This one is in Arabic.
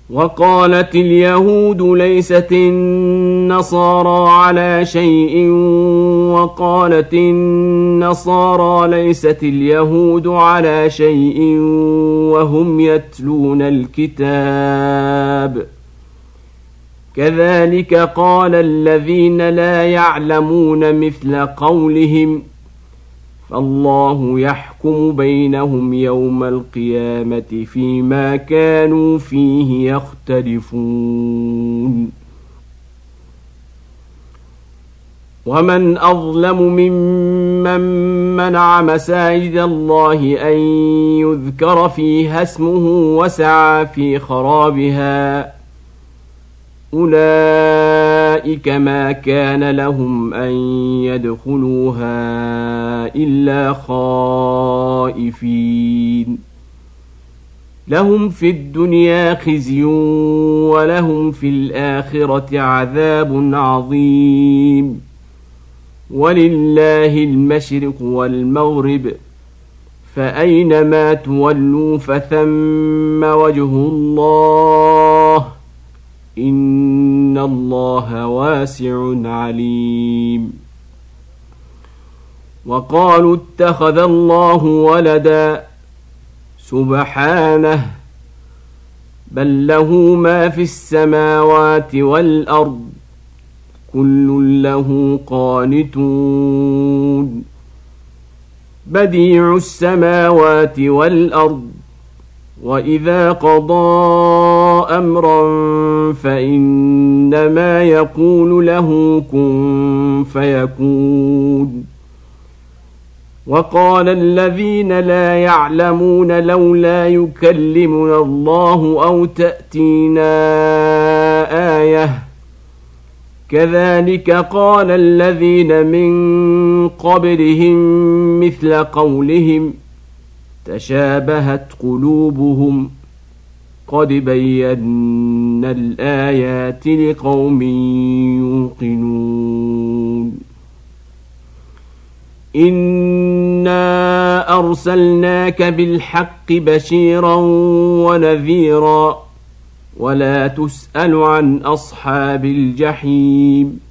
وقالت اليهود ليست النصارى على شيء وقالت النصارى ليست اليهود على شيء وهم يتلون الكتاب كذلك قال الذين لا يعلمون مثل قولهم فالله يحكم بينهم يوم القيامة فيما كانوا فيه يختلفون ومن أظلم ممن منع مساجد الله أن يذكر فيها اسمه وسعى في خرابها أولئك ما كان لهم أن يدخلوها إلا خائفين لهم في الدنيا خزي ولهم في الآخرة عذاب عظيم ولله المشرق والمغرب فأينما تولوا فثم وجه الله إن الله واسع عليم وقالوا اتخذ الله ولدا سبحانه بل له ما في السماوات والأرض كل له قانتون بديع السماوات والأرض وإذا قضى أمرا فإنما يقول له كن فيكون وقال الذين لا يعلمون لولا يكلمنا الله أو تأتينا آية كذلك قال الذين من قبلهم مثل قولهم تشابهت قلوبهم قد بينا الآيات لقوم يوقنون إنا أرسلناك بالحق بشيرا ونذيرا ولا تسأل عن أصحاب الجحيم